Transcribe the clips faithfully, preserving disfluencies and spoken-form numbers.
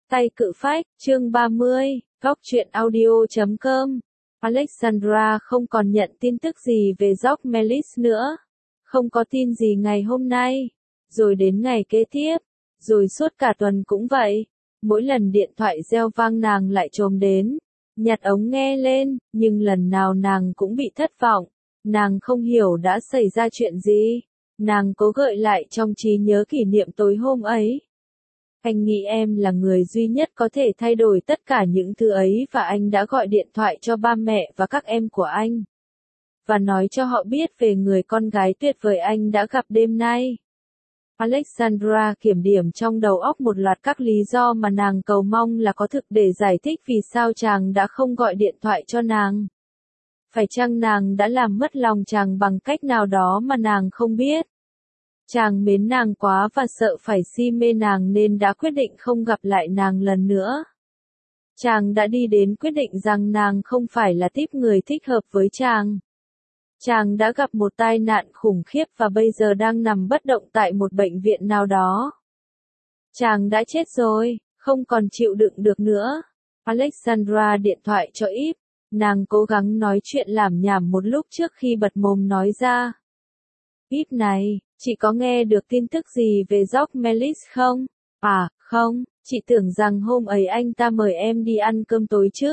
Tay cự phách, chương ba mươi, góc truyện audio chấm com. Alexandra không còn nhận tin tức gì về George Melis nữa. Không có tin gì ngày hôm nay. Rồi đến ngày kế tiếp. Rồi suốt cả tuần cũng vậy. Mỗi lần điện thoại reo vang nàng lại trồm đến. Nhặt ống nghe lên, nhưng lần nào nàng cũng bị thất vọng. Nàng không hiểu đã xảy ra chuyện gì. Nàng cố gợi lại trong trí nhớ kỷ niệm tối hôm ấy. Anh nghĩ em là người duy nhất có thể thay đổi tất cả những thứ ấy và anh đã gọi điện thoại cho ba mẹ và các em của anh. Và nói cho họ biết về người con gái tuyệt vời anh đã gặp đêm nay. Alexandra kiểm điểm trong đầu óc một loạt các lý do mà nàng cầu mong là có thực để giải thích vì sao chàng đã không gọi điện thoại cho nàng. Phải chăng nàng đã làm mất lòng chàng bằng cách nào đó mà nàng không biết? Chàng mến nàng quá và sợ phải si mê nàng nên đã quyết định không gặp lại nàng lần nữa. Chàng đã đi đến quyết định rằng nàng không phải là típ người thích hợp với chàng. Chàng đã gặp một tai nạn khủng khiếp và bây giờ đang nằm bất động tại một bệnh viện nào đó. Chàng đã chết rồi, không còn chịu đựng được nữa. Alexandra điện thoại cho Yves. Nàng cố gắng nói chuyện lảm nhảm một lúc trước khi bật mồm nói ra. Yves này, chị có nghe được tin tức gì về George Melis không? À, không, chị tưởng rằng hôm ấy anh ta mời em đi ăn cơm tối chứ.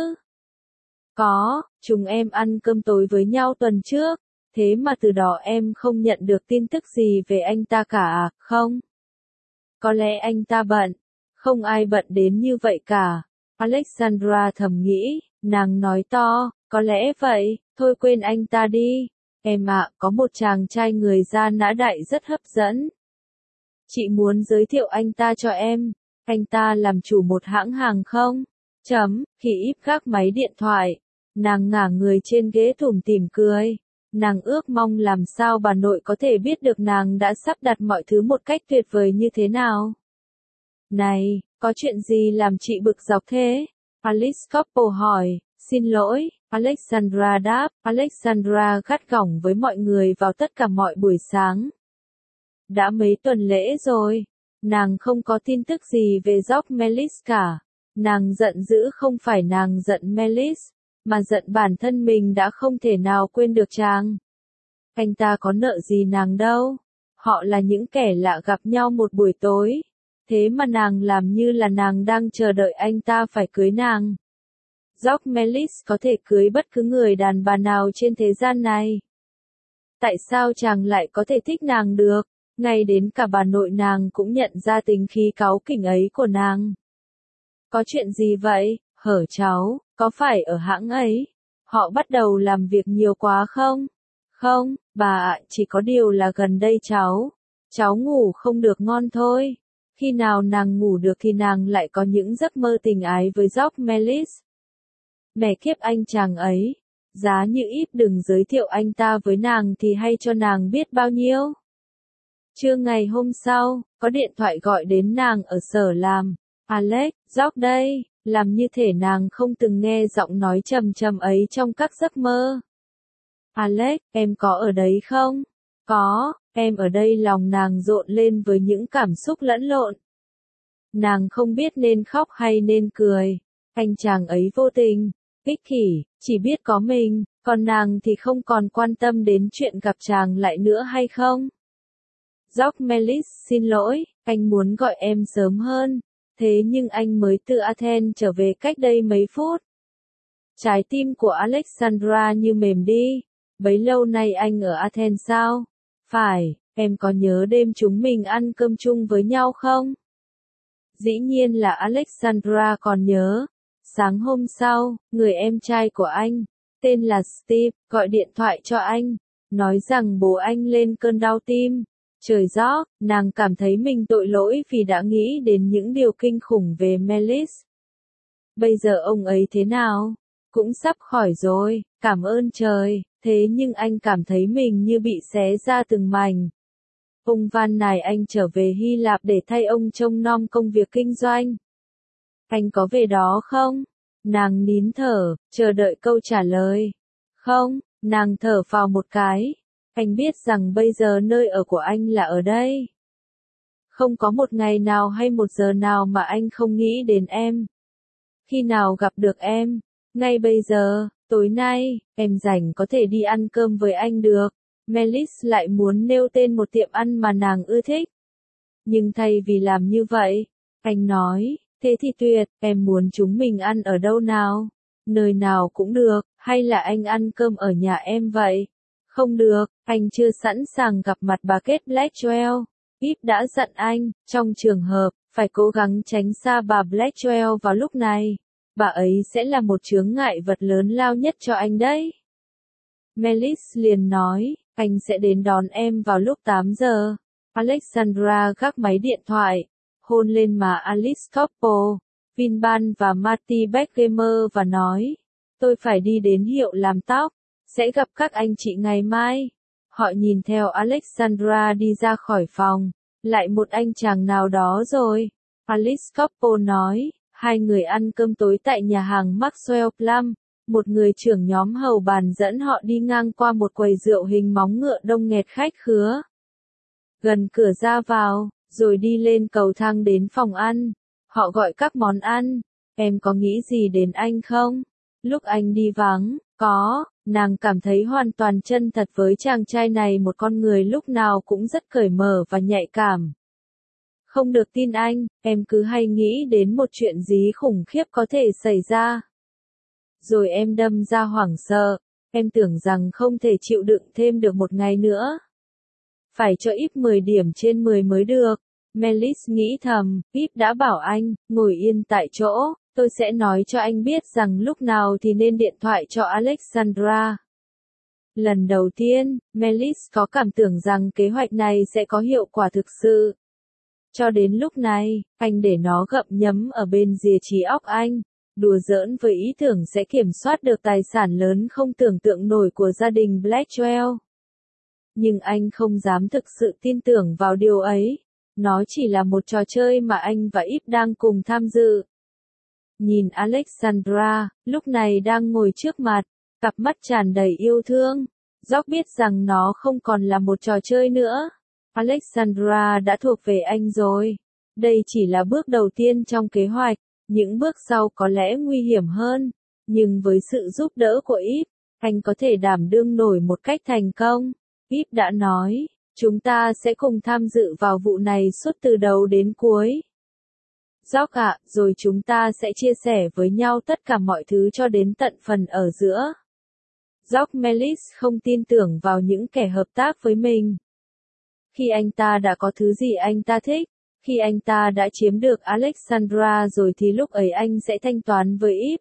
Có, chúng em ăn cơm tối với nhau tuần trước, thế mà từ đó em không nhận được tin tức gì về anh ta cả à, không? Có lẽ anh ta bận, không ai bận đến như vậy cả. Alexandra thầm nghĩ, nàng nói to, có lẽ vậy, thôi quên anh ta đi. Em ạ, à, có một chàng trai người da nã đại rất hấp dẫn. Chị muốn giới thiệu anh ta cho em. Anh ta làm chủ một hãng hàng không? Chấm, khi Yves gác máy điện thoại. Nàng ngả người trên ghế tủm tỉm cười. Nàng ước mong làm sao bà nội có thể biết được nàng đã sắp đặt mọi thứ một cách tuyệt vời như thế nào. Này, có chuyện gì làm chị bực dọc thế? Alice Couple hỏi. Xin lỗi, Alexandra đáp. Alexandra gắt gỏng với mọi người vào tất cả mọi buổi sáng. Đã mấy tuần lễ rồi, nàng không có tin tức gì về George Melis cả. Nàng giận dữ không phải nàng giận Melis, mà giận bản thân mình đã không thể nào quên được chàng. Anh ta có nợ gì nàng đâu. Họ là những kẻ lạ gặp nhau một buổi tối. Thế mà nàng làm như là nàng đang chờ đợi anh ta phải cưới nàng. George Melis có thể cưới bất cứ người đàn bà nào trên thế gian này. Tại sao chàng lại có thể thích nàng được? Ngay đến cả bà nội nàng cũng nhận ra tính khí cáu kỉnh ấy của nàng. Có chuyện gì vậy, hở cháu, có phải ở hãng ấy? Họ bắt đầu làm việc nhiều quá không? Không, bà ạ, chỉ có điều là gần đây cháu. Cháu ngủ không được ngon thôi. Khi nào nàng ngủ được thì nàng lại có những giấc mơ tình ái với George Melis. Mẹ kiếp anh chàng ấy, giá như Yves đừng giới thiệu anh ta với nàng thì hay cho nàng biết bao nhiêu. Trưa ngày hôm sau, có điện thoại gọi đến nàng ở sở làm. Alex, George đây, làm như thể nàng không từng nghe giọng nói trầm trầm ấy trong các giấc mơ. Alex, em có ở đấy không? Có, em ở đây. Lòng nàng rộn lên với những cảm xúc lẫn lộn. Nàng không biết nên khóc hay nên cười. Anh chàng ấy vô tình, ích kỷ, chỉ biết có mình, còn nàng thì không còn quan tâm đến chuyện gặp chàng lại nữa hay không. George Melis, xin lỗi, anh muốn gọi em sớm hơn, thế nhưng anh mới từ Athens trở về cách đây mấy phút. Trái tim của Alexandra như mềm đi, bấy lâu nay anh ở Athens sao? Phải, em có nhớ đêm chúng mình ăn cơm chung với nhau không? Dĩ nhiên là Alexandra còn nhớ. Sáng hôm sau, người em trai của anh, tên là Steve, gọi điện thoại cho anh, nói rằng bố anh lên cơn đau tim. Trời gió, nàng cảm thấy mình tội lỗi vì đã nghĩ đến những điều kinh khủng về Melis. Bây giờ ông ấy thế nào? Cũng sắp khỏi rồi, cảm ơn trời, thế nhưng anh cảm thấy mình như bị xé ra từng mảnh. Ông van nài anh trở về Hy Lạp để thay ông trông nom công việc kinh doanh. Anh có về đó không? Nàng nín thở, chờ đợi câu trả lời. Không, nàng thở phào một cái. Anh biết rằng bây giờ nơi ở của anh là ở đây. Không có một ngày nào hay một giờ nào mà anh không nghĩ đến em. Khi nào gặp được em? Ngay bây giờ, tối nay, em rảnh có thể đi ăn cơm với anh được. Melis lại muốn nêu tên một tiệm ăn mà nàng ưa thích. Nhưng thay vì làm như vậy, anh nói, thế thì tuyệt, em muốn chúng mình ăn ở đâu nào? Nơi nào cũng được, hay là anh ăn cơm ở nhà em vậy? Không được, anh chưa sẵn sàng gặp mặt bà Kate Blackwell. Pip đã dặn anh, trong trường hợp, phải cố gắng tránh xa bà Blackwell vào lúc này. Bà ấy sẽ là một chướng ngại vật lớn lao nhất cho anh đấy. Melis liền nói, anh sẽ đến đón em vào lúc tám giờ. Alexandra gác máy điện thoại, hôn lên má Alice Cooper, Vinban và Marty Beckgamer và nói, tôi phải đi đến hiệu làm tóc, sẽ gặp các anh chị ngày mai. Họ nhìn theo Alexandra đi ra khỏi phòng, lại một anh chàng nào đó rồi. Alice Cooper nói, hai người ăn cơm tối tại nhà hàng Maxwell Plum, một người trưởng nhóm hầu bàn dẫn họ đi ngang qua một quầy rượu hình móng ngựa đông nghẹt khách khứa. Gần cửa ra vào, rồi đi lên cầu thang đến phòng ăn. Họ gọi các món ăn. Em có nghĩ gì đến anh không? Lúc anh đi vắng, có, nàng cảm thấy hoàn toàn chân thật với chàng trai này, một con người lúc nào cũng rất cởi mở và nhạy cảm. Không được tin anh, em cứ hay nghĩ đến một chuyện gì khủng khiếp có thể xảy ra. Rồi em đâm ra hoảng sợ, em tưởng rằng không thể chịu đựng thêm được một ngày nữa. Phải cho Pip mười điểm trên mười mới được. Melis nghĩ thầm, Pip đã bảo anh, ngồi yên tại chỗ, tôi sẽ nói cho anh biết rằng lúc nào thì nên điện thoại cho Alexandra. Lần đầu tiên, Melis có cảm tưởng rằng kế hoạch này sẽ có hiệu quả thực sự. Cho đến lúc này, anh để nó gặm nhấm ở bên rìa trí óc anh, đùa giỡn với ý tưởng sẽ kiểm soát được tài sản lớn không tưởng tượng nổi của gia đình Blackwell. Nhưng anh không dám thực sự tin tưởng vào điều ấy. Nó chỉ là một trò chơi mà anh và Pip đang cùng tham dự. Nhìn Alexandra, lúc này đang ngồi trước mặt, cặp mắt tràn đầy yêu thương. Jock biết rằng nó không còn là một trò chơi nữa. Alexandra đã thuộc về anh rồi. Đây chỉ là bước đầu tiên trong kế hoạch. Những bước sau có lẽ nguy hiểm hơn. Nhưng với sự giúp đỡ của Pip, anh có thể đảm đương nổi một cách thành công. Pip đã nói, chúng ta sẽ cùng tham dự vào vụ này suốt từ đầu đến cuối. Jock ạ, rồi chúng ta sẽ chia sẻ với nhau tất cả mọi thứ cho đến tận phần ở giữa. Jock Melis không tin tưởng vào những kẻ hợp tác với mình. Khi anh ta đã có thứ gì anh ta thích, khi anh ta đã chiếm được Alexandra rồi thì lúc ấy anh sẽ thanh toán với Pip.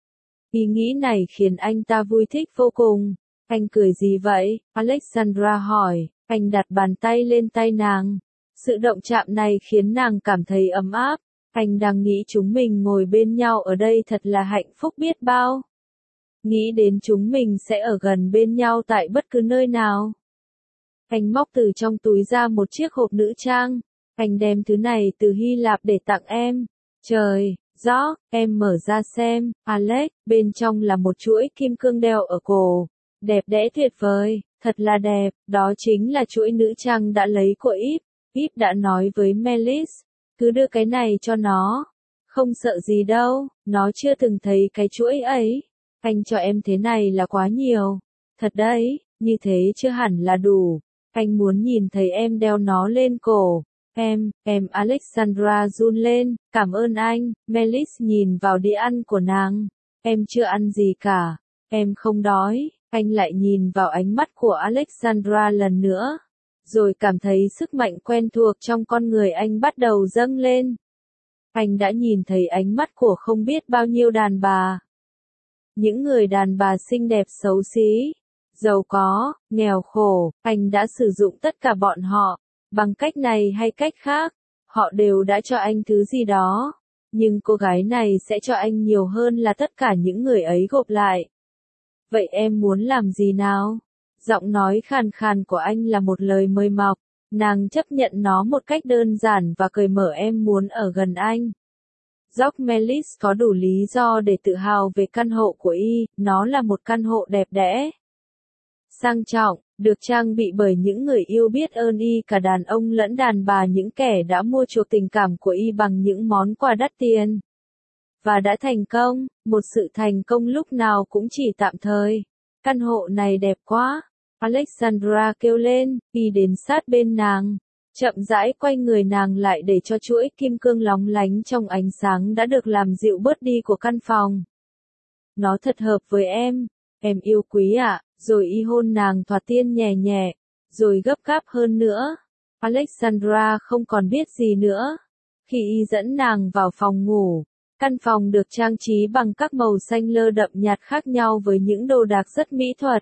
Ý nghĩ này khiến anh ta vui thích vô cùng. Anh cười gì vậy? Alexandra hỏi. Anh đặt bàn tay lên tay nàng. Sự động chạm này khiến nàng cảm thấy ấm áp. Anh đang nghĩ chúng mình ngồi bên nhau ở đây thật là hạnh phúc biết bao. Nghĩ đến chúng mình sẽ ở gần bên nhau tại bất cứ nơi nào. Anh móc từ trong túi ra một chiếc hộp nữ trang. Anh đem thứ này từ Hy Lạp để tặng em. Trời, Jock, em mở ra xem. Alex, bên trong là một chuỗi kim cương đeo ở cổ. Đẹp đẽ tuyệt vời, thật là đẹp, đó chính là chuỗi nữ trang đã lấy của Pip. Pip đã nói với Melis, cứ đưa cái này cho nó. Không sợ gì đâu, nó chưa từng thấy cái chuỗi ấy. Anh cho em thế này là quá nhiều. Thật đấy, như thế chưa hẳn là đủ. Anh muốn nhìn thấy em đeo nó lên cổ. Em, em Alexandra run lên, cảm ơn anh. Melis nhìn vào đĩa ăn của nàng. Em chưa ăn gì cả. Em không đói. Anh lại nhìn vào ánh mắt của Alexandra lần nữa. Rồi cảm thấy sức mạnh quen thuộc trong con người anh bắt đầu dâng lên. Anh đã nhìn thấy ánh mắt của không biết bao nhiêu đàn bà. Những người đàn bà xinh đẹp xấu xí, giàu có, nghèo khổ, anh đã sử dụng tất cả bọn họ. Bằng cách này hay cách khác, họ đều đã cho anh thứ gì đó. Nhưng cô gái này sẽ cho anh nhiều hơn là tất cả những người ấy gộp lại. Vậy em muốn làm gì nào? Giọng nói khàn khàn của anh là một lời mời mọc. Nàng chấp nhận nó một cách đơn giản và cởi mở. Em muốn ở gần anh. Jock Melis có đủ lý do để tự hào về căn hộ của y, nó là một căn hộ đẹp đẽ. sang trọng, được trang bị bởi những người yêu biết ơn y, cả đàn ông lẫn đàn bà, những kẻ đã mua chuộc tình cảm của y bằng những món quà đắt tiền. Và đã thành công, một sự thành công lúc nào cũng chỉ tạm thời. Căn hộ này đẹp quá, Alexandra kêu lên, y đến sát bên nàng. Chậm rãi quay người nàng lại để cho chuỗi kim cương lóng lánh trong ánh sáng đã được làm dịu bớt đi của căn phòng. Nó thật hợp với em, em yêu quý ạ, rồi y hôn nàng thoạt tiên nhẹ nhẹ, rồi gấp gáp hơn nữa. Alexandra không còn biết gì nữa. Khi y dẫn nàng vào phòng ngủ, căn phòng được trang trí bằng các màu xanh lơ đậm nhạt khác nhau với những đồ đạc rất mỹ thuật.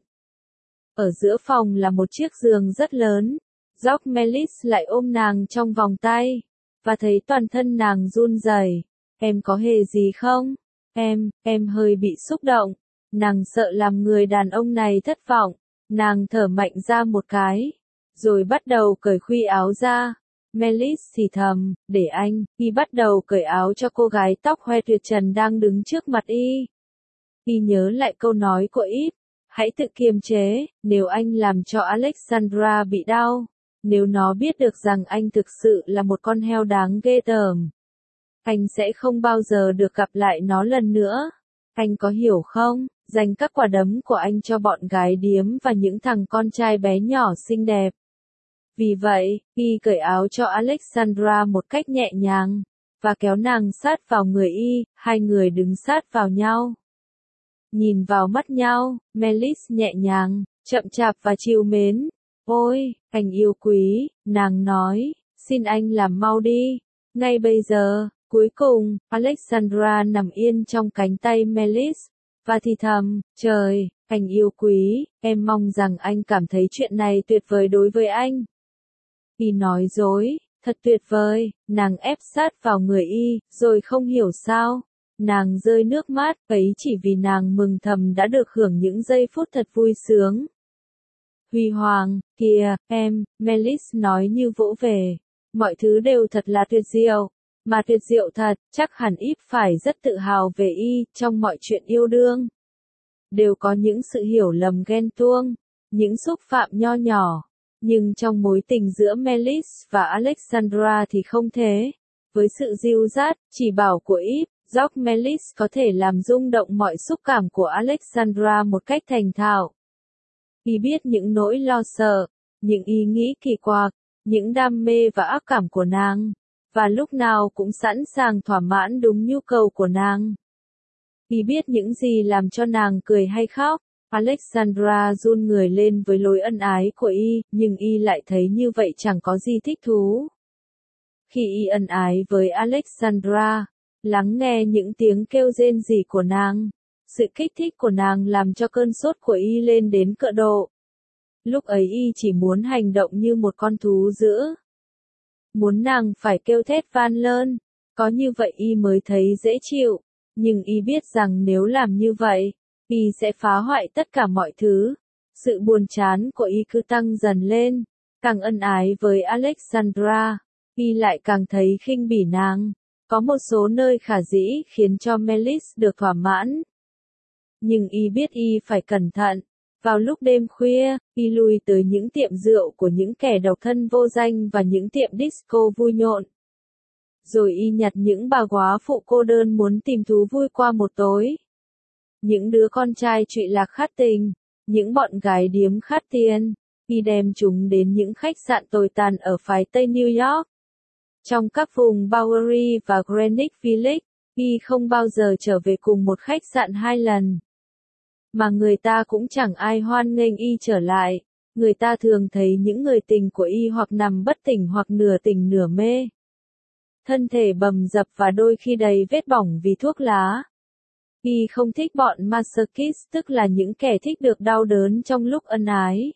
Ở giữa phòng là một chiếc giường rất lớn. Jock Melis lại ôm nàng trong vòng tay, và thấy toàn thân nàng run rẩy. Em có hề gì không? Em, em hơi bị xúc động. Nàng sợ làm người đàn ông này thất vọng. Nàng thở mạnh ra một cái, rồi bắt đầu cởi khuy áo ra. Melis thì thầm, để anh, y bắt đầu cởi áo cho cô gái tóc hoe tuyệt trần đang đứng trước mặt y. Y nhớ lại câu nói của Eve, hãy tự kiềm chế, nếu anh làm cho Alexandra bị đau. Nếu nó biết được rằng anh thực sự là một con heo đáng ghê tởm, anh sẽ không bao giờ được gặp lại nó lần nữa. Anh có hiểu không? Dành các quả đấm của anh cho bọn gái điếm và những thằng con trai bé nhỏ xinh đẹp. Vì vậy, y cởi áo cho Alexandra một cách nhẹ nhàng, và kéo nàng sát vào người y, hai người đứng sát vào nhau. Nhìn vào mắt nhau, Melis nhẹ nhàng, chậm chạp và trìu mến. Ôi, anh yêu quý, nàng nói, xin anh làm mau đi. Ngay bây giờ, cuối cùng, Alexandra nằm yên trong cánh tay Melis, và thì thầm, trời, anh yêu quý, em mong rằng anh cảm thấy chuyện này tuyệt vời đối với anh. Y nói dối, thật tuyệt vời, nàng ép sát vào người y, rồi không hiểu sao. Nàng rơi nước mắt, ấy chỉ vì nàng mừng thầm đã được hưởng những giây phút thật vui sướng. Huy hoàng, kìa, em, Melis nói như vỗ về. Mọi thứ đều thật là tuyệt diệu. Mà tuyệt diệu thật, chắc hẳn Eve phải rất tự hào về y, trong mọi chuyện yêu đương. Đều có những sự hiểu lầm ghen tuông, những xúc phạm nho nhỏ. Nhưng trong mối tình giữa Melis và Alexandra thì không thế. Với sự dịu dắt, chỉ bảo của Eve, Jock Melis có thể làm rung động mọi xúc cảm của Alexandra một cách thành thạo. Y biết những nỗi lo sợ, những ý nghĩ kỳ quặc, những đam mê và ác cảm của nàng, và lúc nào cũng sẵn sàng thỏa mãn đúng nhu cầu của nàng. Y biết những gì làm cho nàng cười hay khóc. Alexandra run người lên với lối ân ái của y, nhưng y lại thấy như vậy chẳng có gì thích thú. Khi y ân ái với Alexandra, lắng nghe những tiếng kêu rên rỉ của nàng, sự kích thích của nàng làm cho cơn sốt của y lên đến cỡ độ. Lúc ấy y chỉ muốn hành động như một con thú dữ. Muốn nàng phải kêu thét van lơn, có như vậy y mới thấy dễ chịu, nhưng y biết rằng nếu làm như vậy, y sẽ phá hoại tất cả mọi thứ. Sự buồn chán của y cứ tăng dần lên, càng ân ái với Alexandra, y lại càng thấy khinh bỉ nàng. Có một số nơi khả dĩ khiến cho Melis được thỏa mãn. Nhưng y biết y phải cẩn thận. Vào lúc đêm khuya, y lui tới những tiệm rượu của những kẻ độc thân vô danh và những tiệm disco vui nhộn. Rồi y nhặt những bà góa phụ cô đơn muốn tìm thú vui qua một tối. Những đứa con trai trụy lạc khát tình, những bọn gái điếm khát tiền, y đem chúng đến những khách sạn tồi tàn ở phái Tây New York. Trong các vùng Bowery và Greenwich Village, y không bao giờ trở về cùng một khách sạn hai lần. Mà người ta cũng chẳng ai hoan nghênh y trở lại. Người ta thường thấy những người tình của y hoặc nằm bất tỉnh hoặc nửa tỉnh nửa mê. Thân thể bầm dập và đôi khi đầy vết bỏng vì thuốc lá. Y không thích bọn masochist, tức là những kẻ thích được đau đớn trong lúc ân ái.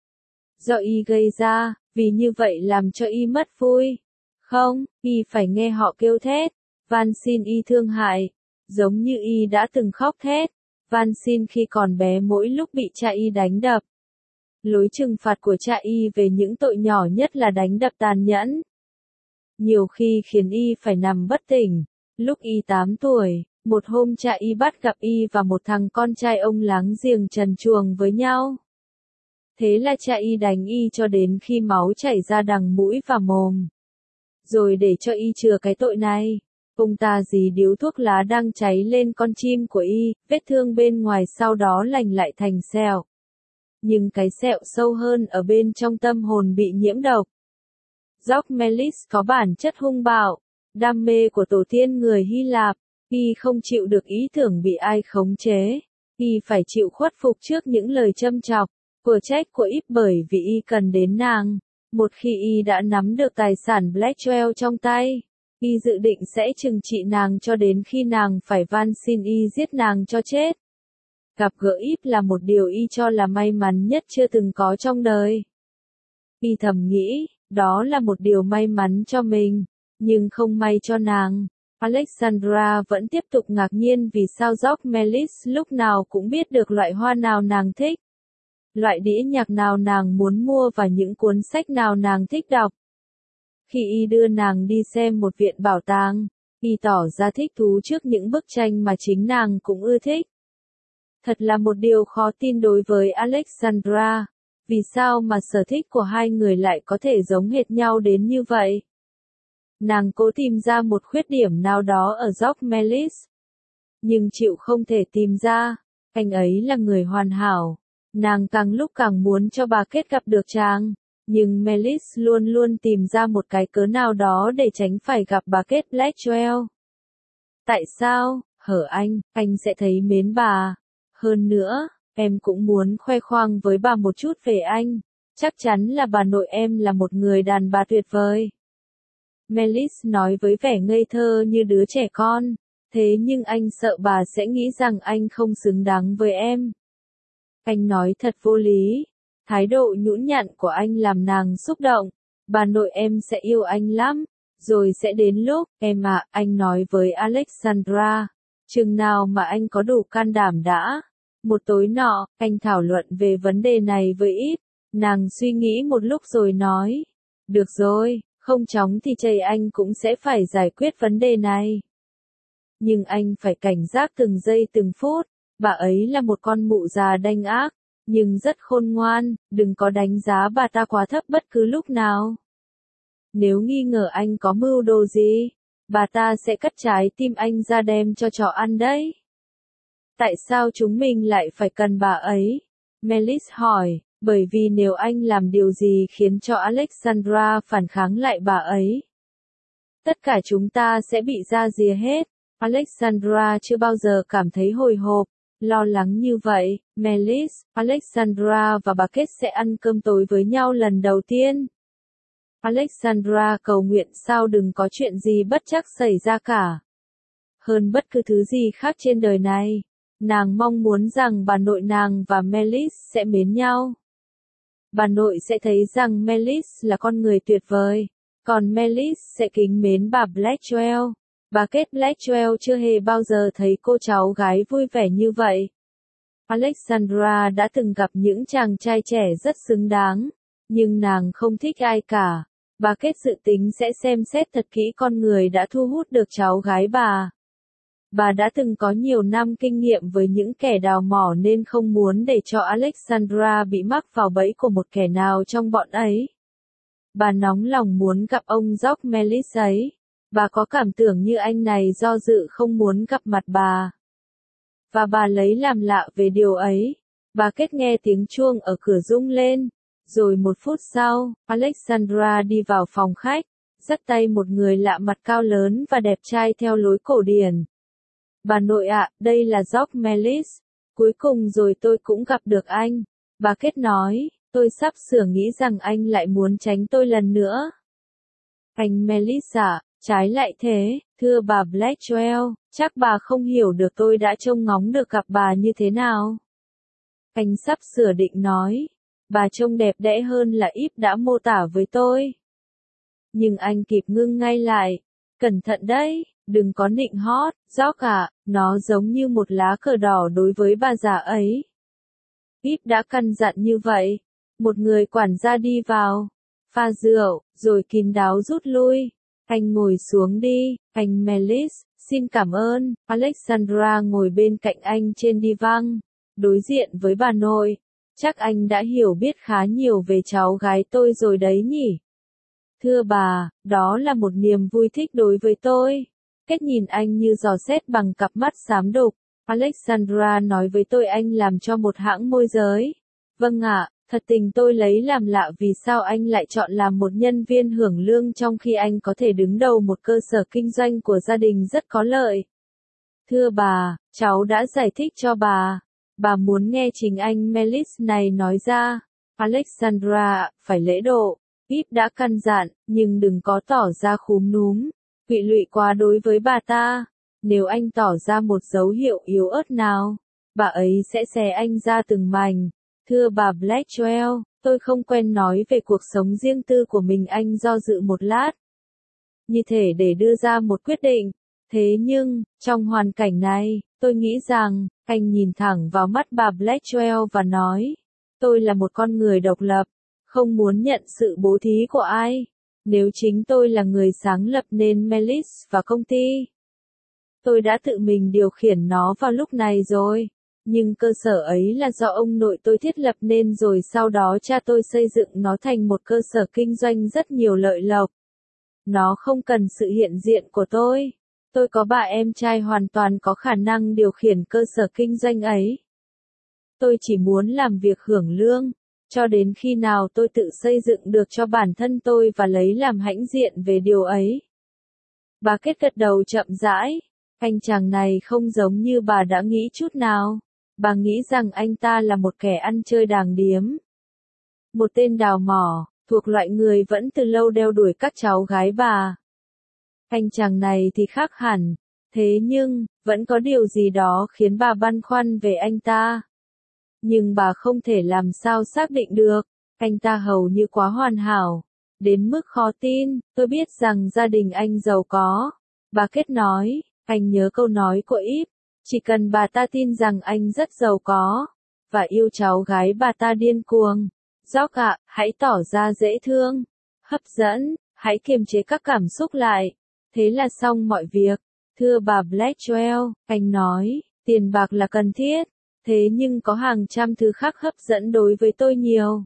Do y gây ra, vì như vậy làm cho y mất vui. Không, y phải nghe họ kêu thét, van xin y thương hại, giống như y đã từng khóc thét, van xin khi còn bé mỗi lúc bị cha y đánh đập. Lối trừng phạt của cha y về những tội nhỏ nhất là đánh đập tàn nhẫn. Nhiều khi khiến y phải nằm bất tỉnh. Lúc y tám tuổi, một hôm cha y bắt gặp y và một thằng con trai ông láng giềng trần truồng với nhau. Thế là cha y đánh y cho đến khi máu chảy ra đằng mũi và mồm. Rồi để cho y chừa cái tội này, ông ta dí điếu thuốc lá đang cháy lên con chim của y, vết thương bên ngoài sau đó lành lại thành sẹo. Nhưng cái sẹo sâu hơn ở bên trong tâm hồn bị nhiễm độc. George Melis có bản chất hung bạo, đam mê của tổ tiên người Hy Lạp, y không chịu được ý tưởng bị ai khống chế, y phải chịu khuất phục trước những lời châm chọc của trách của Íp bởi vì y cần đến nàng. Một khi y đã nắm được tài sản Blackwell trong tay, y dự định sẽ trừng trị nàng cho đến khi nàng phải van xin y giết nàng cho chết. Gặp gỡ Íp là một điều y cho là may mắn nhất chưa từng có trong đời. Y thầm nghĩ, đó là một điều may mắn cho mình, nhưng không may cho nàng. Alexandra vẫn tiếp tục ngạc nhiên vì sao George Melis lúc nào cũng biết được loại hoa nào nàng thích, loại đĩa nhạc nào nàng muốn mua và những cuốn sách nào nàng thích đọc. Khi y đưa nàng đi xem một viện bảo tàng, y tỏ ra thích thú trước những bức tranh mà chính nàng cũng ưa thích. Thật là một điều khó tin đối với Alexandra, vì sao mà sở thích của hai người lại có thể giống hệt nhau đến như vậy? Nàng cố tìm ra một khuyết điểm nào đó ở George Melis, nhưng chịu không thể tìm ra, anh ấy là người hoàn hảo. Nàng càng lúc càng muốn cho bà Kết gặp được chàng, nhưng Melis luôn luôn tìm ra một cái cớ nào đó để tránh phải gặp bà Kết Blackwell. Tại sao, hở anh, anh sẽ thấy mến bà. Hơn nữa, em cũng muốn khoe khoang với bà một chút về anh. Chắc chắn là bà nội em là một người đàn bà tuyệt vời. Melis nói với vẻ ngây thơ như đứa trẻ con, thế nhưng anh sợ bà sẽ nghĩ rằng anh không xứng đáng với em. Anh nói thật vô lý, thái độ nhũn nhặn của anh làm nàng xúc động, bà nội em sẽ yêu anh lắm, rồi sẽ đến lúc, em ạ, anh nói với Alexandra, chừng nào mà anh có đủ can đảm đã. Một tối nọ, anh thảo luận về vấn đề này với Íp, nàng suy nghĩ một lúc rồi nói, được rồi, không chóng thì chây anh cũng sẽ phải giải quyết vấn đề này. Nhưng anh phải cảnh giác từng giây từng phút. Bà ấy là một con mụ già đanh ác, nhưng rất khôn ngoan, đừng có đánh giá bà ta quá thấp bất cứ lúc nào. Nếu nghi ngờ anh có mưu đồ gì, bà ta sẽ cắt trái tim anh ra đem cho chó ăn đấy. Tại sao chúng mình lại phải cần bà ấy? Melis hỏi, bởi vì nếu anh làm điều gì khiến cho Alexandra phản kháng lại bà ấy, tất cả chúng ta sẽ bị ra rìa hết. Alexandra chưa bao giờ cảm thấy hồi hộp, lo lắng như vậy. Melis, Alexandra và bà Kết sẽ ăn cơm tối với nhau lần đầu tiên. Alexandra cầu nguyện sao đừng có chuyện gì bất trắc xảy ra cả. Hơn bất cứ thứ gì khác trên đời này, nàng mong muốn rằng bà nội nàng và Melis sẽ mến nhau. Bà nội sẽ thấy rằng Melis là con người tuyệt vời, còn Melis sẽ kính mến bà Blackwell. Bà Kết Blackwell chưa hề bao giờ thấy cô cháu gái vui vẻ như vậy. Alexandra đã từng gặp những chàng trai trẻ rất xứng đáng, nhưng nàng không thích ai cả. Bà Kết dự tính sẽ xem xét thật kỹ con người đã thu hút được cháu gái bà. Bà đã từng có nhiều năm kinh nghiệm với những kẻ đào mỏ nên không muốn để cho Alexandra bị mắc vào bẫy của một kẻ nào trong bọn ấy. Bà nóng lòng muốn gặp ông George Melis ấy. Bà có cảm tưởng như anh này do dự không muốn gặp mặt bà. Và bà lấy làm lạ về điều ấy. Bà Kết nghe tiếng chuông ở cửa rung lên. Rồi một phút sau, Alexandra đi vào phòng khách, dắt tay một người lạ mặt cao lớn và đẹp trai theo lối cổ điển. Bà nội ạ, đây là George Melis. Cuối cùng rồi tôi cũng gặp được anh. Bà Kết nói, tôi sắp sửa nghĩ rằng anh lại muốn tránh tôi lần nữa. Anh Melis ạ, trái lại thế, thưa bà Blackwell, chắc bà không hiểu được tôi đã trông ngóng được gặp bà như thế nào. Anh sắp sửa định nói, bà trông đẹp đẽ hơn là Íp đã mô tả với tôi. Nhưng anh kịp ngưng ngay lại, cẩn thận đấy, đừng có nịnh hót, George ạ, nó giống như một lá cờ đỏ đối với bà già ấy. Íp đã căn dặn như vậy, một người quản gia đi vào, pha rượu, rồi kín đáo rút lui. Anh ngồi xuống đi, anh Melis, xin cảm ơn. Alexandra ngồi bên cạnh anh trên divan, đối diện với bà nội. Chắc anh đã hiểu biết khá nhiều về cháu gái tôi rồi đấy nhỉ? Thưa bà, đó là một niềm vui thích đối với tôi. Kết nhìn anh như dò xét bằng cặp mắt xám đục. Alexandra nói với tôi anh làm cho một hãng môi giới. Vâng ạ, thật tình tôi lấy làm lạ vì sao anh lại chọn làm một nhân viên hưởng lương trong khi anh có thể đứng đầu một cơ sở kinh doanh của gia đình rất có lợi. Thưa bà, cháu đã giải thích cho bà. Bà muốn nghe chính anh Melis này nói ra. Alexandra, phải lễ độ. Pip đã căn dặn, nhưng đừng có tỏ ra khúm núm, quỵ lụy quá đối với bà ta. Nếu anh tỏ ra một dấu hiệu yếu ớt nào, bà ấy sẽ xé anh ra từng mảnh. Thưa bà Blackwell, tôi không quen nói về cuộc sống riêng tư của mình. Anh do dự một lát, như thể để đưa ra một quyết định. Thế nhưng, trong hoàn cảnh này, tôi nghĩ rằng, anh nhìn thẳng vào mắt bà Blackwell và nói, tôi là một con người độc lập, không muốn nhận sự bố thí của ai. Nếu chính tôi là người sáng lập nên Melis và công ty, tôi đã tự mình điều khiển nó vào lúc này rồi. Nhưng cơ sở ấy là do ông nội tôi thiết lập nên rồi sau đó cha tôi xây dựng nó thành một cơ sở kinh doanh rất nhiều lợi lộc. Nó không cần sự hiện diện của tôi. Tôi có bà em trai hoàn toàn có khả năng điều khiển cơ sở kinh doanh ấy. Tôi chỉ muốn làm việc hưởng lương, cho đến khi nào tôi tự xây dựng được cho bản thân tôi và lấy làm hãnh diện về điều ấy. Bà Kết gật đầu chậm rãi. Anh chàng này không giống như bà đã nghĩ chút nào. Bà nghĩ rằng anh ta là một kẻ ăn chơi đàng điếm. Một tên đào mỏ, thuộc loại người vẫn từ lâu đeo đuổi các cháu gái bà. Anh chàng này thì khác hẳn. Thế nhưng, vẫn có điều gì đó khiến bà băn khoăn về anh ta. Nhưng bà không thể làm sao xác định được. Anh ta hầu như quá hoàn hảo. Đến mức khó tin. Tôi biết rằng gia đình anh giàu có. Bà Kết nói. Anh nhớ câu nói của Íp. Chỉ cần bà ta tin rằng anh rất giàu có. Và yêu cháu gái bà ta điên cuồng. Jock ạ, hãy tỏ ra dễ thương. Hấp dẫn. Hãy kiềm chế các cảm xúc lại. Thế là xong mọi việc. Thưa bà Blackwell, anh nói, tiền bạc là cần thiết. Thế nhưng có hàng trăm thứ khác hấp dẫn đối với tôi nhiều.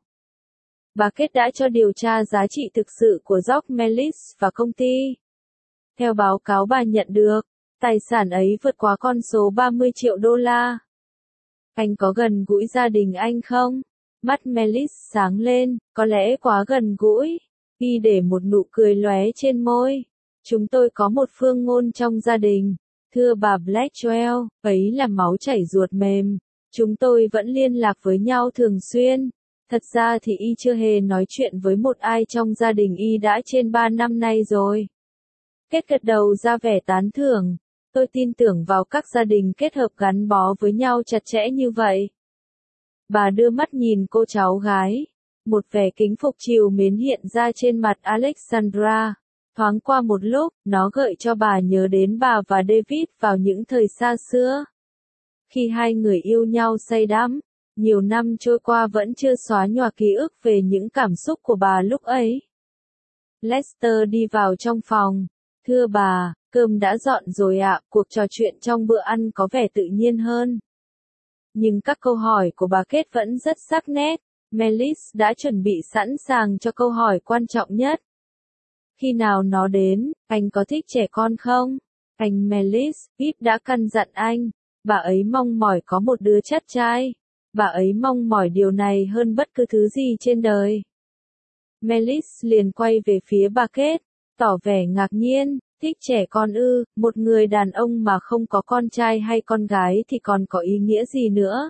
Bà Kết đã cho điều tra giá trị thực sự của Jock Melis và công ty. Theo báo cáo bà nhận được, tài sản ấy vượt quá con số ba mươi triệu đô la. Anh có gần gũi gia đình anh không? Mắt Melis sáng lên, có lẽ quá gần gũi. Y để một nụ cười lóe trên môi. Chúng tôi có một phương ngôn trong gia đình. Thưa bà Blackwell, ấy là máu chảy ruột mềm. Chúng tôi vẫn liên lạc với nhau thường xuyên. Thật ra thì Y chưa hề nói chuyện với một ai trong gia đình Y đã trên ba năm nay rồi. Kết gật đầu ra vẻ tán thưởng. Tôi tin tưởng vào các gia đình kết hợp gắn bó với nhau chặt chẽ như vậy. Bà đưa mắt nhìn cô cháu gái. Một vẻ kính phục trìu mến hiện ra trên mặt Alexandra. Thoáng qua một lúc, nó gợi cho bà nhớ đến bà và David vào những thời xa xưa. Khi hai người yêu nhau say đắm, nhiều năm trôi qua vẫn chưa xóa nhòa ký ức về những cảm xúc của bà lúc ấy. Lester đi vào trong phòng. Thưa bà, cơm đã dọn rồi ạ. Cuộc trò chuyện trong bữa ăn có vẻ tự nhiên hơn. Nhưng các câu hỏi của bà Kết vẫn rất sắc nét. Melis đã chuẩn bị sẵn sàng cho câu hỏi quan trọng nhất. Khi nào nó đến, anh có thích trẻ con không? Anh Melis, Pip đã căn dặn anh. Bà ấy mong mỏi có một đứa chắt trai. Bà ấy mong mỏi điều này hơn bất cứ thứ gì trên đời. Melis liền quay về phía bà Kết, tỏ vẻ ngạc nhiên. Thích trẻ con ư? Một người đàn ông mà không có con trai hay con gái thì còn có ý nghĩa gì nữa?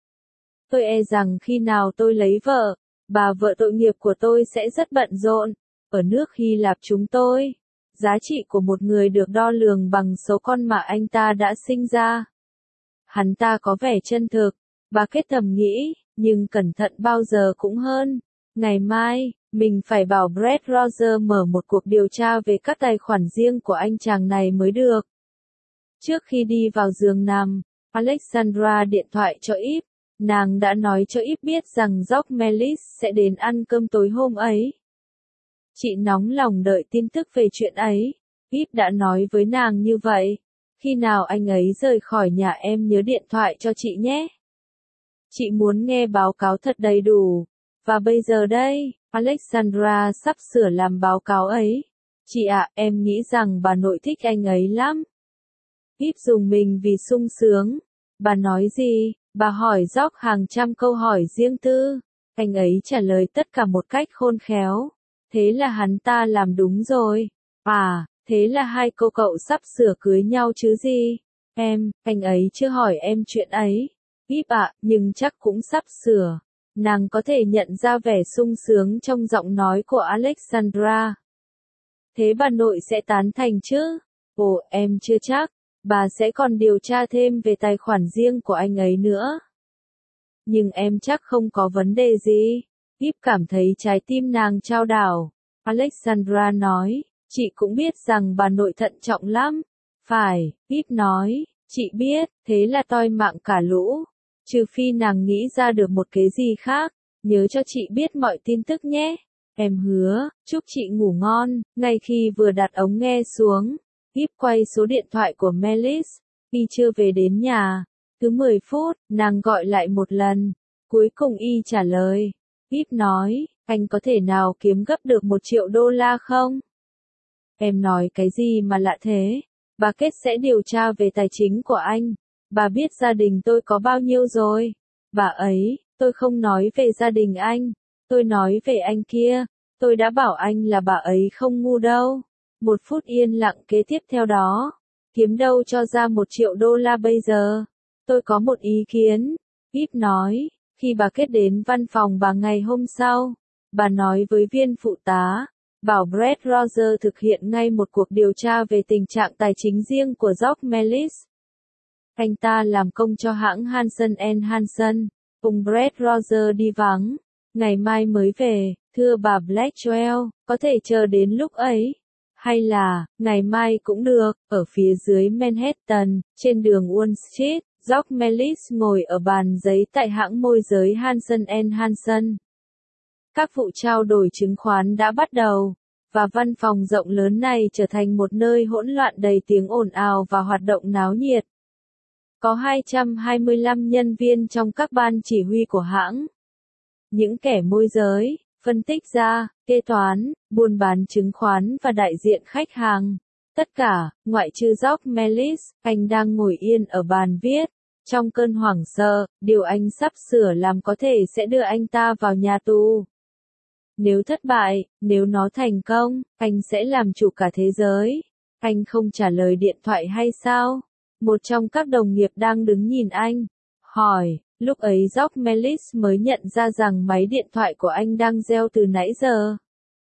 Tôi e rằng khi nào tôi lấy vợ, bà vợ tội nghiệp của tôi sẽ rất bận rộn. Ở nước Hy Lạp chúng tôi, giá trị của một người được đo lường bằng số con mà anh ta đã sinh ra. Hắn ta có vẻ chân thực, bà Kết thầm nghĩ, nhưng cẩn thận bao giờ cũng hơn. Ngày mai, mình phải bảo Brett Roger mở một cuộc điều tra về các tài khoản riêng của anh chàng này mới được. Trước khi đi vào giường nằm, Alexandra điện thoại cho Íp. Nàng đã nói cho Íp biết rằng Jock Melis sẽ đến ăn cơm tối hôm ấy. Chị nóng lòng đợi tin tức về chuyện ấy. Íp đã nói với nàng như vậy. Khi nào anh ấy rời khỏi nhà em nhớ điện thoại cho chị nhé. Chị muốn nghe báo cáo thật đầy đủ. Và bây giờ đây, Alexandra sắp sửa làm báo cáo ấy. Chị ạ, em nghĩ rằng bà nội thích anh ấy lắm. Íp dùng mình vì sung sướng. Bà nói gì? Bà hỏi George hàng trăm câu hỏi riêng tư. Anh ấy trả lời tất cả một cách khôn khéo. Thế là hắn ta làm đúng rồi. À, thế là hai cô cậu sắp sửa cưới nhau chứ gì? Em, anh ấy chưa hỏi em chuyện ấy. Íp ạ, nhưng chắc cũng sắp sửa. Nàng có thể nhận ra vẻ sung sướng trong giọng nói của Alexandra. Thế bà nội sẽ tán thành chứ? Ồ, em chưa chắc. Bà sẽ còn điều tra thêm về tài khoản riêng của anh ấy nữa. Nhưng em chắc không có vấn đề gì. Íp cảm thấy trái tim nàng chao đảo. Alexandra nói, chị cũng biết rằng bà nội thận trọng lắm. Phải, Íp nói, chị biết, thế là toi mạng cả lũ. Trừ phi nàng nghĩ ra được một cái gì khác, nhớ cho chị biết mọi tin tức nhé. Em hứa, chúc chị ngủ ngon. Ngay khi vừa đặt ống nghe xuống, Íp quay số điện thoại của Melis. Y chưa về đến nhà. Cứ mười phút, nàng gọi lại một lần. Cuối cùng Y trả lời. Íp nói, anh có thể nào kiếm gấp được một triệu đô la không? Em nói cái gì mà lạ thế? Bà Kết sẽ điều tra về tài chính của anh. Bà biết gia đình tôi có bao nhiêu rồi? Bà ấy, tôi không nói về gia đình anh. Tôi nói về anh kia. Tôi đã bảo anh là bà ấy không ngu đâu. Một phút yên lặng kế tiếp theo đó. Kiếm đâu cho ra một triệu đô la bây giờ? Tôi có một ý kiến. Íp nói, khi bà Kết đến văn phòng bà ngày hôm sau, bà nói với viên phụ tá, bảo Brett Rogers thực hiện ngay một cuộc điều tra về tình trạng tài chính riêng của George Melis. Anh ta làm công cho hãng Hanson and Hanson. Cùng Brett Rogers đi vắng. Ngày mai mới về, thưa bà Blackwell, có thể chờ đến lúc ấy. Hay là, ngày mai cũng được, ở phía dưới Manhattan, trên đường Wall Street, George Melis ngồi ở bàn giấy tại hãng môi giới Hanson and Hanson. Các vụ trao đổi chứng khoán đã bắt đầu, và văn phòng rộng lớn này trở thành một nơi hỗn loạn đầy tiếng ồn ào và hoạt động náo nhiệt. Có hai trăm hai mươi lăm nhân viên trong các ban chỉ huy của hãng. Những kẻ môi giới, phân tích gia, kế toán, buôn bán chứng khoán và đại diện khách hàng. Tất cả, ngoại trừ George Melis, anh đang ngồi yên ở bàn viết. Trong cơn hoảng sợ, điều anh sắp sửa làm có thể sẽ đưa anh ta vào nhà tù. Nếu thất bại, nếu nó thành công, anh sẽ làm chủ cả thế giới. Anh không trả lời điện thoại hay sao? Một trong các đồng nghiệp đang đứng nhìn anh. Hỏi, lúc ấy George Melis mới nhận ra rằng máy điện thoại của anh đang reo từ nãy giờ.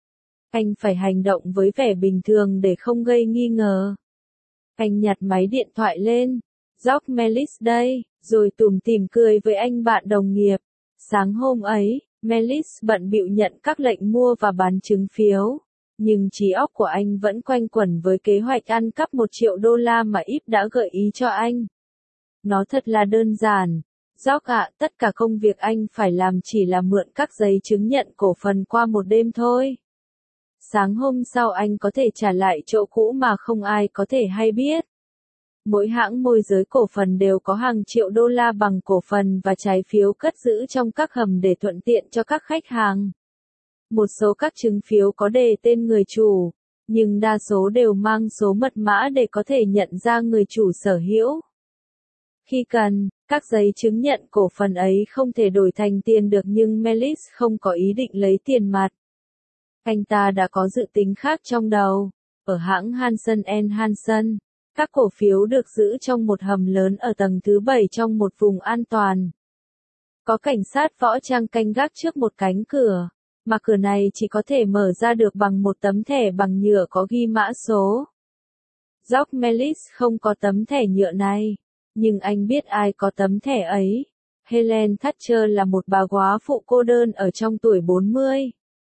Anh phải hành động với vẻ bình thường để không gây nghi ngờ. Anh nhặt máy điện thoại lên. George Melis đây, rồi tủm tỉm cười với anh bạn đồng nghiệp. Sáng hôm ấy, Melis bận bịu nhận các lệnh mua và bán chứng phiếu. Nhưng trí óc của anh vẫn quanh quẩn với kế hoạch ăn cắp một triệu đô la mà Íp đã gợi ý cho anh. Nó thật là đơn giản. George ạ, tất cả công việc anh phải làm chỉ là mượn các giấy chứng nhận cổ phần qua một đêm thôi. Sáng hôm sau anh có thể trả lại chỗ cũ mà không ai có thể hay biết. Mỗi hãng môi giới cổ phần đều có hàng triệu đô la bằng cổ phần và trái phiếu cất giữ trong các hầm để thuận tiện cho các khách hàng. Một số các chứng phiếu có đề tên người chủ, nhưng đa số đều mang số mật mã để có thể nhận ra người chủ sở hữu. Khi cần, các giấy chứng nhận cổ phần ấy không thể đổi thành tiền được nhưng Melis không có ý định lấy tiền mặt. Anh ta đã có dự tính khác trong đầu. Ở hãng Hanson and Hanson, các cổ phiếu được giữ trong một hầm lớn ở tầng thứ bảy trong một vùng an toàn. Có cảnh sát võ trang canh gác trước một cánh cửa, mà cửa này chỉ có thể mở ra được bằng một tấm thẻ bằng nhựa có ghi mã số. George Melis không có tấm thẻ nhựa này, nhưng anh biết ai có tấm thẻ ấy. Helen Thatcher là một bà góa phụ cô đơn ở trong tuổi bốn mươi.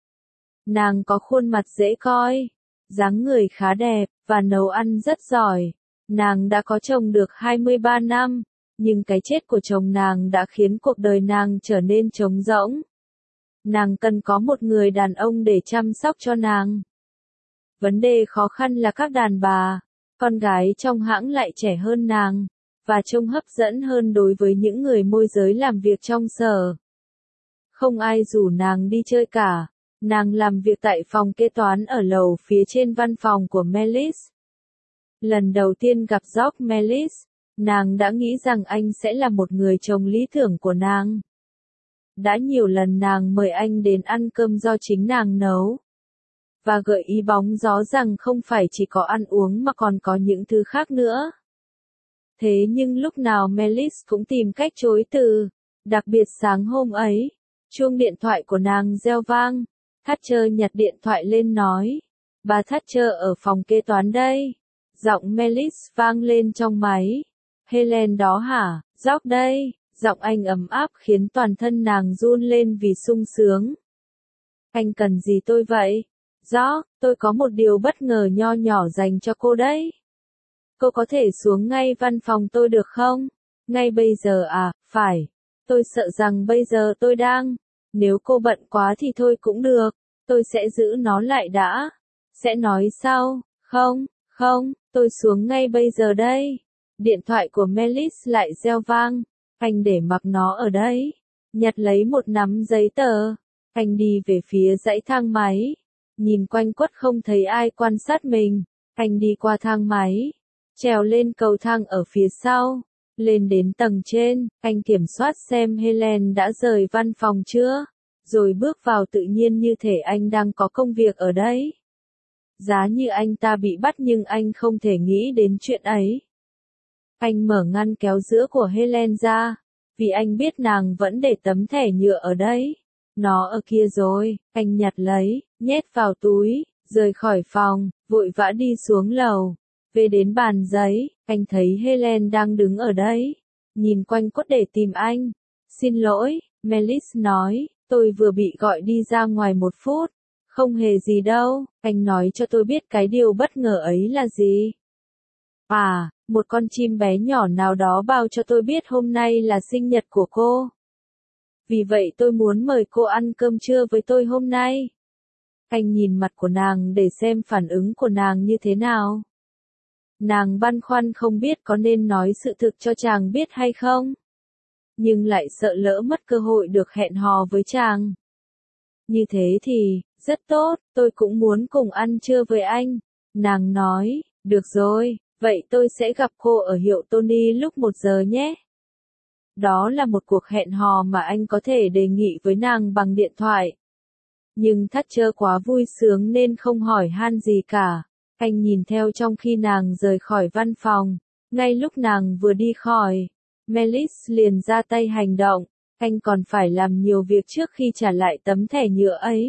Nàng có khuôn mặt dễ coi, dáng người khá đẹp, và nấu ăn rất giỏi. Nàng đã có chồng được hai mươi ba năm, nhưng cái chết của chồng nàng đã khiến cuộc đời nàng trở nên trống rỗng. Nàng cần có một người đàn ông để chăm sóc cho nàng. Vấn đề khó khăn là các đàn bà, con gái trong hãng lại trẻ hơn nàng, và trông hấp dẫn hơn đối với những người môi giới làm việc trong sở. Không ai rủ nàng đi chơi cả. Nàng làm việc tại phòng kế toán ở lầu phía trên văn phòng của Melis. Lần đầu tiên gặp George Melis, nàng đã nghĩ rằng anh sẽ là một người chồng lý tưởng của nàng. Đã nhiều lần nàng mời anh đến ăn cơm do chính nàng nấu. Và gợi ý bóng gió rằng không phải chỉ có ăn uống mà còn có những thứ khác nữa. Thế nhưng lúc nào Melis cũng tìm cách chối từ. Đặc biệt sáng hôm ấy, chuông điện thoại của nàng reo vang. Thatcher nhặt điện thoại lên nói. Bà Thatcher ở phòng kế toán đây. Giọng Melis vang lên trong máy. Helen đó hả? George đây. Giọng anh ấm áp khiến toàn thân nàng run lên vì sung sướng. Anh cần gì tôi vậy? George, tôi có một điều bất ngờ nho nhỏ dành cho cô đấy. Cô có thể xuống ngay văn phòng tôi được không? Ngay bây giờ à? Phải. Tôi sợ rằng bây giờ tôi đang. Nếu cô bận quá thì thôi cũng được. Tôi sẽ giữ nó lại đã. Sẽ nói sau. Không, không, tôi xuống ngay bây giờ đây. Điện thoại của Melis lại reo vang. Anh để mặc nó ở đấy. Nhặt lấy một nắm giấy tờ. Anh đi về phía dãy thang máy. Nhìn quanh quất không thấy ai quan sát mình. Anh đi qua thang máy. Trèo lên cầu thang ở phía sau. Lên đến tầng trên. Anh kiểm soát xem Helen đã rời văn phòng chưa. Rồi bước vào tự nhiên như thể anh đang có công việc ở đấy. Giá như anh ta bị bắt nhưng anh không thể nghĩ đến chuyện ấy. Anh mở ngăn kéo giữa của Helen ra. Vì anh biết nàng vẫn để tấm thẻ nhựa ở đấy. Nó ở kia rồi. Anh nhặt lấy, nhét vào túi, rời khỏi phòng, vội vã đi xuống lầu. Về đến bàn giấy, anh thấy Helen đang đứng ở đấy. Nhìn quanh quất để tìm anh. Xin lỗi, Melis nói. Tôi vừa bị gọi đi ra ngoài một phút. Không hề gì đâu, anh nói cho tôi biết cái điều bất ngờ ấy là gì. À, một con chim bé nhỏ nào đó báo cho tôi biết hôm nay là sinh nhật của cô. Vì vậy tôi muốn mời cô ăn cơm trưa với tôi hôm nay. Anh nhìn mặt của nàng để xem phản ứng của nàng như thế nào. Nàng băn khoăn không biết có nên nói sự thực cho chàng biết hay không. Nhưng lại sợ lỡ mất cơ hội được hẹn hò với chàng. Như thế thì, rất tốt, tôi cũng muốn cùng ăn trưa với anh. Nàng nói, được rồi, vậy tôi sẽ gặp cô ở hiệu Tony lúc một giờ nhé. Đó là một cuộc hẹn hò mà anh có thể đề nghị với nàng bằng điện thoại. Nhưng Thatcher quá vui sướng nên không hỏi han gì cả. Anh nhìn theo trong khi nàng rời khỏi văn phòng. Ngay lúc nàng vừa đi khỏi, Melis liền ra tay hành động. Anh còn phải làm nhiều việc trước khi trả lại tấm thẻ nhựa ấy.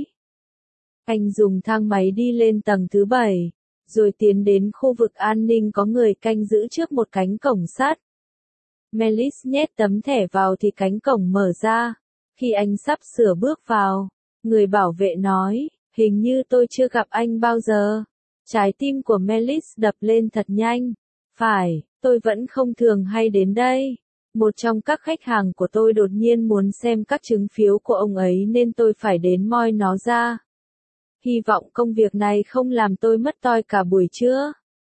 Anh dùng thang máy đi lên tầng thứ bảy, rồi tiến đến khu vực an ninh có người canh giữ trước một cánh cổng sắt. Melis nhét tấm thẻ vào thì cánh cổng mở ra. Khi anh sắp sửa bước vào, người bảo vệ nói, hình như tôi chưa gặp anh bao giờ. Trái tim của Melis đập lên thật nhanh. Phải, tôi vẫn không thường hay đến đây. Một trong các khách hàng của tôi đột nhiên muốn xem các chứng phiếu của ông ấy nên tôi phải đến moi nó ra. Hy vọng công việc này không làm tôi mất toi cả buổi trưa.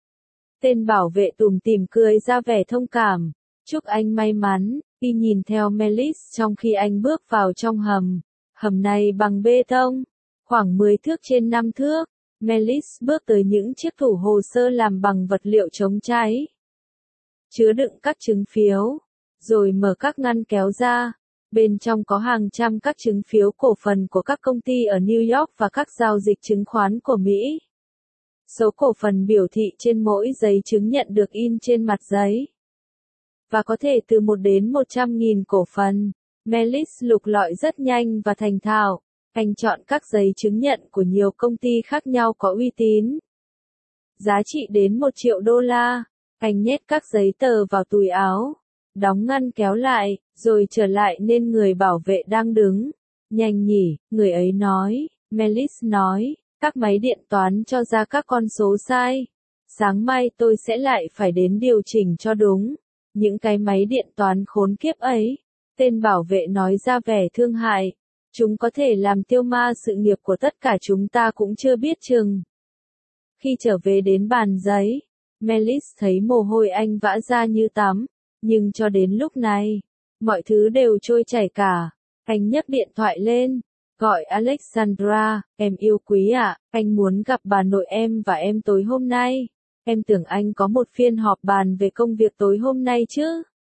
Tên bảo vệ tủm tỉm cười ra vẻ thông cảm. Chúc anh may mắn. Y nhìn theo Melis trong khi anh bước vào trong hầm. Hầm này bằng bê tông, khoảng mười thước trên năm thước. Melis bước tới những chiếc tủ hồ sơ làm bằng vật liệu chống cháy, chứa đựng các chứng phiếu, rồi mở các ngăn kéo ra. Bên trong có hàng trăm các chứng phiếu cổ phần của các công ty ở New York và các giao dịch chứng khoán của Mỹ. Số cổ phần biểu thị trên mỗi giấy chứng nhận được in trên mặt giấy. Và có thể từ một đến một trăm nghìn cổ phần. Melis lục lọi rất nhanh và thành thạo. Anh chọn các giấy chứng nhận của nhiều công ty khác nhau có uy tín. Giá trị đến một triệu đô la. Anh nhét các giấy tờ vào túi áo. Đóng ngăn kéo lại, rồi trở lại nên người bảo vệ đang đứng. Nhanh nhỉ, người ấy nói. Melis nói, các máy điện toán cho ra các con số sai. Sáng mai tôi sẽ lại phải đến điều chỉnh cho đúng. Những cái máy điện toán khốn kiếp ấy. Tên bảo vệ nói ra vẻ thương hại. Chúng có thể làm tiêu ma sự nghiệp của tất cả chúng ta cũng chưa biết chừng. Khi trở về đến bàn giấy, Melis thấy mồ hôi anh vã ra như tắm. Nhưng cho đến lúc này, mọi thứ đều trôi chảy cả. Anh nhấc điện thoại lên, gọi Alexandra, em yêu quý ạ, anh muốn gặp bà nội em và em tối hôm nay. Em tưởng anh có một phiên họp bàn về công việc tối hôm nay chứ?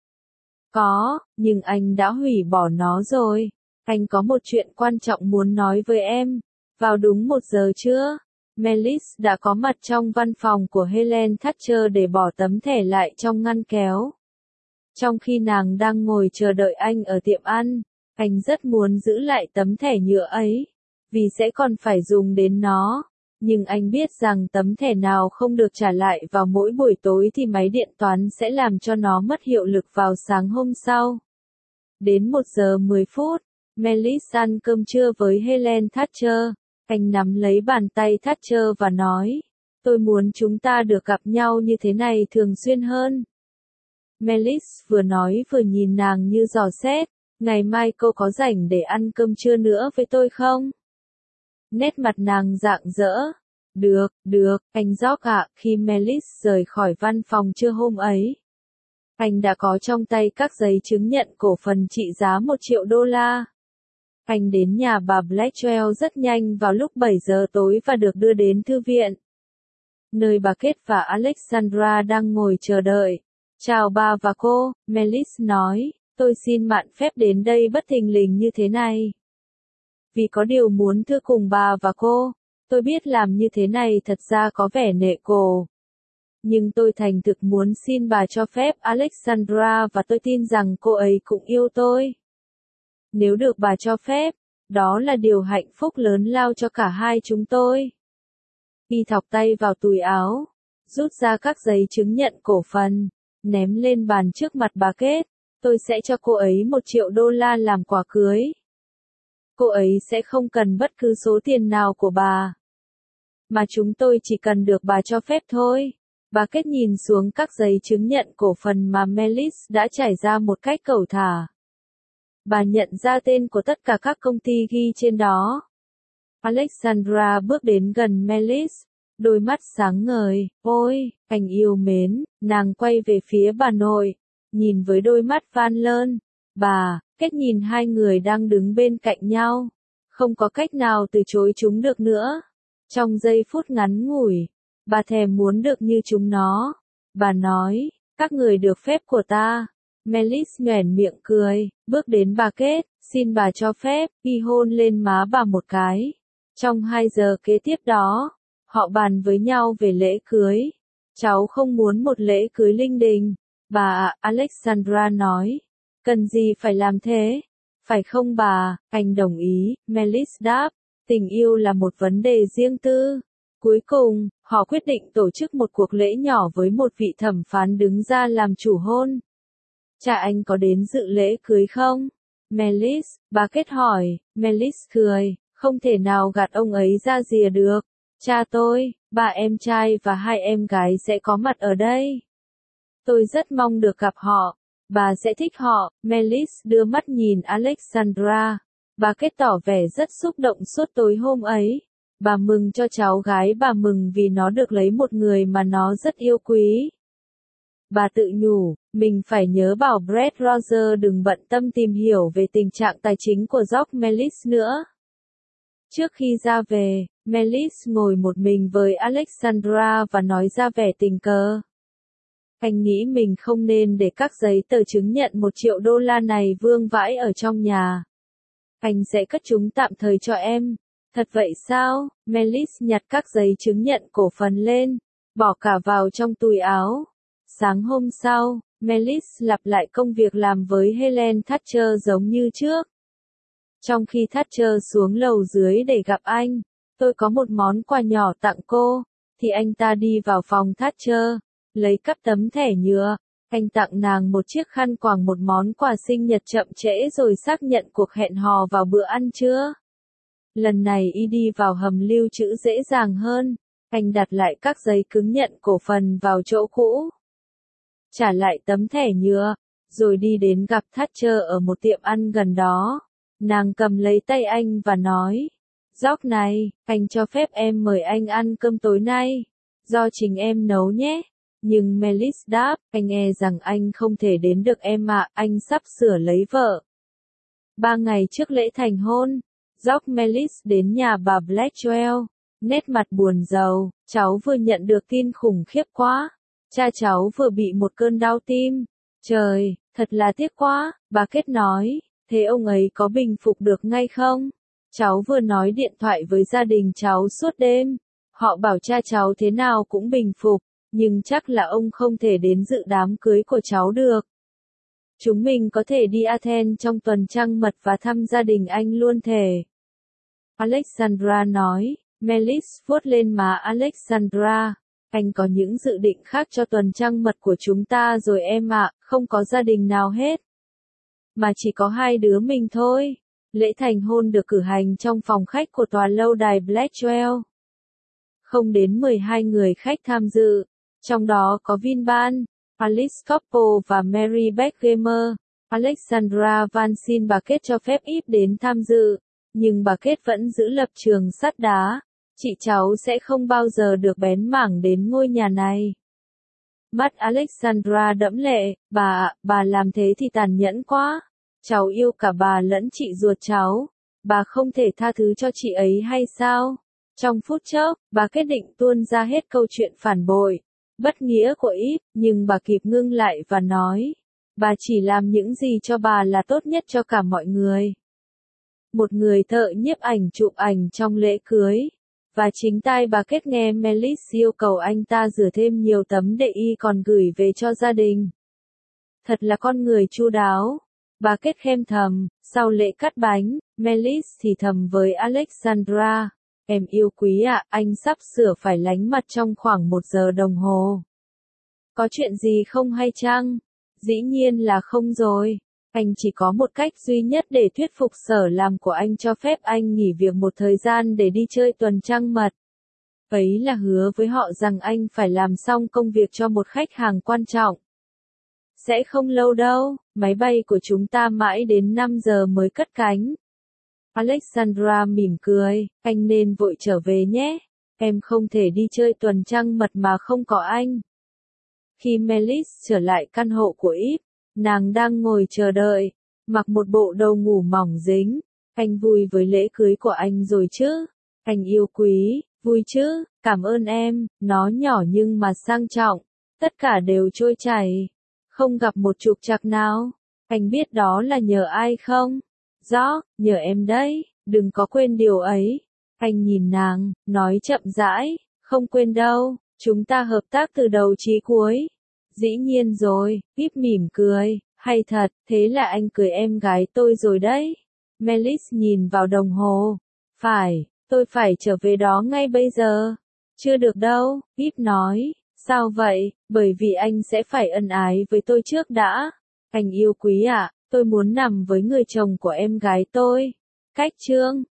Có, nhưng anh đã hủy bỏ nó rồi. Anh có một chuyện quan trọng muốn nói với em. Vào đúng một giờ chưa? Melis đã có mặt trong văn phòng của Helen Thatcher để bỏ tấm thẻ lại trong ngăn kéo. Trong khi nàng đang ngồi chờ đợi anh ở tiệm ăn, anh rất muốn giữ lại tấm thẻ nhựa ấy, vì sẽ còn phải dùng đến nó. Nhưng anh biết rằng tấm thẻ nào không được trả lại vào mỗi buổi tối thì máy điện toán sẽ làm cho nó mất hiệu lực vào sáng hôm sau. Đến một giờ mười phút, Melis ăn cơm trưa với Helen Thatcher. Anh nắm lấy bàn tay Thatcher và nói, tôi muốn chúng ta được gặp nhau như thế này thường xuyên hơn. Melis vừa nói vừa nhìn nàng như dò xét, ngày mai cô có rảnh để ăn cơm trưa nữa với tôi không? Nét mặt nàng rạng rỡ. Được, được, anh George ạ. Khi Melis rời khỏi văn phòng trưa hôm ấy, anh đã có trong tay các giấy chứng nhận cổ phần trị giá một triệu đô la. Anh đến nhà bà Blackwell rất nhanh vào lúc bảy giờ tối và được đưa đến thư viện, nơi bà Kate và Alexandra đang ngồi chờ đợi. Chào bà và cô, Melis nói, tôi xin mạn phép đến đây bất thình lình như thế này. Vì có điều muốn thưa cùng bà và cô, tôi biết làm như thế này thật ra có vẻ nể cổ. Nhưng tôi thành thực muốn xin bà cho phép Alexandra và tôi tin rằng cô ấy cũng yêu tôi. Nếu được bà cho phép, đó là điều hạnh phúc lớn lao cho cả hai chúng tôi. Y thọc tay vào túi áo, rút ra các giấy chứng nhận cổ phần, ném lên bàn trước mặt bà Kate. Tôi sẽ cho cô ấy một triệu đô la làm quà cưới. Cô ấy sẽ không cần bất cứ số tiền nào của bà, mà chúng tôi chỉ cần được bà cho phép thôi. Bà Kate nhìn xuống các giấy chứng nhận cổ phần mà Melis đã trải ra một cách cẩu thả. Bà nhận ra tên của tất cả các công ty ghi trên đó. Alexandra bước đến gần Melis, đôi mắt sáng ngời. Ôi, anh yêu mến, nàng quay về phía bà nội, nhìn với đôi mắt van lơn. Bà, Kate nhìn hai người đang đứng bên cạnh nhau, không có cách nào từ chối chúng được nữa. Trong giây phút ngắn ngủi, bà thèm muốn được như chúng nó. Bà nói, các người được phép của ta. Melis nhoẻn miệng cười, bước đến bà Kate, xin bà cho phép, y hôn lên má bà một cái. Trong hai giờ kế tiếp đó, họ bàn với nhau về lễ cưới. Cháu không muốn một lễ cưới linh đình. Bà ạ, Alexandra nói. Cần gì phải làm thế? Phải không bà? Anh đồng ý, Melis đáp. Tình yêu là một vấn đề riêng tư. Cuối cùng, họ quyết định tổ chức một cuộc lễ nhỏ với một vị thẩm phán đứng ra làm chủ hôn. Cha anh có đến dự lễ cưới không? Melis, bà Kate hỏi. Melis cười, không thể nào gạt ông ấy ra rìa được. Cha tôi, ba em trai và hai em gái sẽ có mặt ở đây. Tôi rất mong được gặp họ. Bà sẽ thích họ. Melis đưa mắt nhìn Alexandra. Bà Kate tỏ vẻ rất xúc động suốt tối hôm ấy. Bà mừng cho cháu gái, bà mừng vì nó được lấy một người mà nó rất yêu quý. Bà tự nhủ, mình phải nhớ bảo Brett Rogers đừng bận tâm tìm hiểu về tình trạng tài chính của George Melis nữa. Trước khi ra về, Melis ngồi một mình với Alexandra và nói ra vẻ tình cờ. Anh nghĩ mình không nên để các giấy tờ chứng nhận một triệu đô la này vương vãi ở trong nhà. Anh sẽ cất chúng tạm thời cho em. Thật vậy sao? Melis nhặt các giấy chứng nhận cổ phần lên, bỏ cả vào trong túi áo. Sáng hôm sau, Melis lặp lại công việc làm với Helen Thatcher giống như trước. Trong khi Thatcher xuống lầu dưới để gặp anh, tôi có một món quà nhỏ tặng cô, thì anh ta đi vào phòng Thatcher, lấy cắp tấm thẻ nhựa. Anh tặng nàng một chiếc khăn quàng, một món quà sinh nhật chậm trễ rồi xác nhận cuộc hẹn hò vào bữa ăn trưa. Lần này y đi vào hầm lưu trữ dễ dàng hơn. Anh đặt lại các giấy cứng nhận cổ phần vào chỗ cũ, trả lại tấm thẻ nhựa, rồi đi đến gặp Thatcher ở một tiệm ăn gần đó. Nàng cầm lấy tay anh và nói, George này, anh cho phép em mời anh ăn cơm tối nay. Do chính em nấu nhé. Nhưng Melis đáp, anh e rằng anh không thể đến được em ạ, anh sắp sửa lấy vợ. Ba ngày trước lễ thành hôn, George Melis đến nhà bà Blackwell, nét mặt buồn rầu, cháu vừa nhận được tin khủng khiếp quá. Cha cháu vừa bị một cơn đau tim. Trời, thật là tiếc quá, bà Kết nói, thế ông ấy có bình phục được ngay không? Cháu vừa nói điện thoại với gia đình cháu suốt đêm. Họ bảo cha cháu thế nào cũng bình phục, nhưng chắc là ông không thể đến dự đám cưới của cháu được. Chúng mình có thể đi Athens trong tuần trăng mật và thăm gia đình anh luôn thể. Alexandra nói, Melis vuốt lên má Alexandra. Anh có những dự định khác cho tuần trăng mật của chúng ta rồi em ạ, không có gia đình nào hết. Mà chỉ có hai đứa mình thôi. Lễ thành hôn được cử hành trong phòng khách của tòa lâu đài Blackwell. Không đến mười hai người khách tham dự, trong đó có Vinban, Alice Couple và Mary Beckgamer. Alexandra van xin bà Kết cho phép Yves đến tham dự, nhưng bà Kết vẫn giữ lập trường sắt đá. Chị cháu sẽ không bao giờ được bén mảng đến ngôi nhà này. Mắt Alexandra đẫm lệ, bà, bà làm thế thì tàn nhẫn quá. Cháu yêu cả bà lẫn chị ruột cháu. Bà không thể tha thứ cho chị ấy hay sao? Trong phút chốc, bà quyết định tuôn ra hết câu chuyện phản bội, bất nghĩa của Yves, nhưng bà kịp ngưng lại và nói, bà chỉ làm những gì cho bà là tốt nhất cho cả mọi người. Một người thợ nhiếp ảnh chụp ảnh trong lễ cưới, và chính tai bà Kết nghe Melis yêu cầu anh ta rửa thêm nhiều tấm để y còn gửi về cho gia đình. Thật là con người chu đáo. Bà Kết khen thầm. Sau lễ cắt bánh, Melis thì thầm với Alexandra, em yêu quý ạ, anh sắp sửa phải lánh mặt trong khoảng một giờ đồng hồ. Có chuyện gì không hay chăng? Dĩ nhiên là không rồi. Anh chỉ có một cách duy nhất để thuyết phục sở làm của anh cho phép anh nghỉ việc một thời gian để đi chơi tuần trăng mật. Ấy là hứa với họ rằng anh phải làm xong công việc cho một khách hàng quan trọng. Sẽ không lâu đâu, máy bay của chúng ta mãi đến năm giờ mới cất cánh. Alexandra mỉm cười, anh nên vội trở về nhé. Em không thể đi chơi tuần trăng mật mà không có anh. Khi Melis trở lại căn hộ của Yves, nàng đang ngồi chờ đợi, mặc một bộ đồ ngủ mỏng dính. Anh vui với lễ cưới của anh rồi chứ? Anh yêu quý, vui chứ? Cảm ơn em, nó nhỏ nhưng mà sang trọng. Tất cả đều trôi chảy. Không gặp một trục trặc nào. Anh biết đó là nhờ ai không? Rõ, nhờ em đấy, đừng có quên điều ấy. Anh nhìn nàng, nói chậm rãi, không quên đâu, chúng ta hợp tác từ đầu chí cuối. Dĩ nhiên rồi, Yves mỉm cười, hay thật, thế là anh cưới em gái tôi rồi đấy. Melis nhìn vào đồng hồ. Phải, tôi phải trở về đó ngay bây giờ. Chưa được đâu, Yves nói. Sao vậy? Bởi vì anh sẽ phải ân ái với tôi trước đã. Anh yêu quý ạ, à, tôi muốn nằm với người chồng của em gái tôi. Cách chương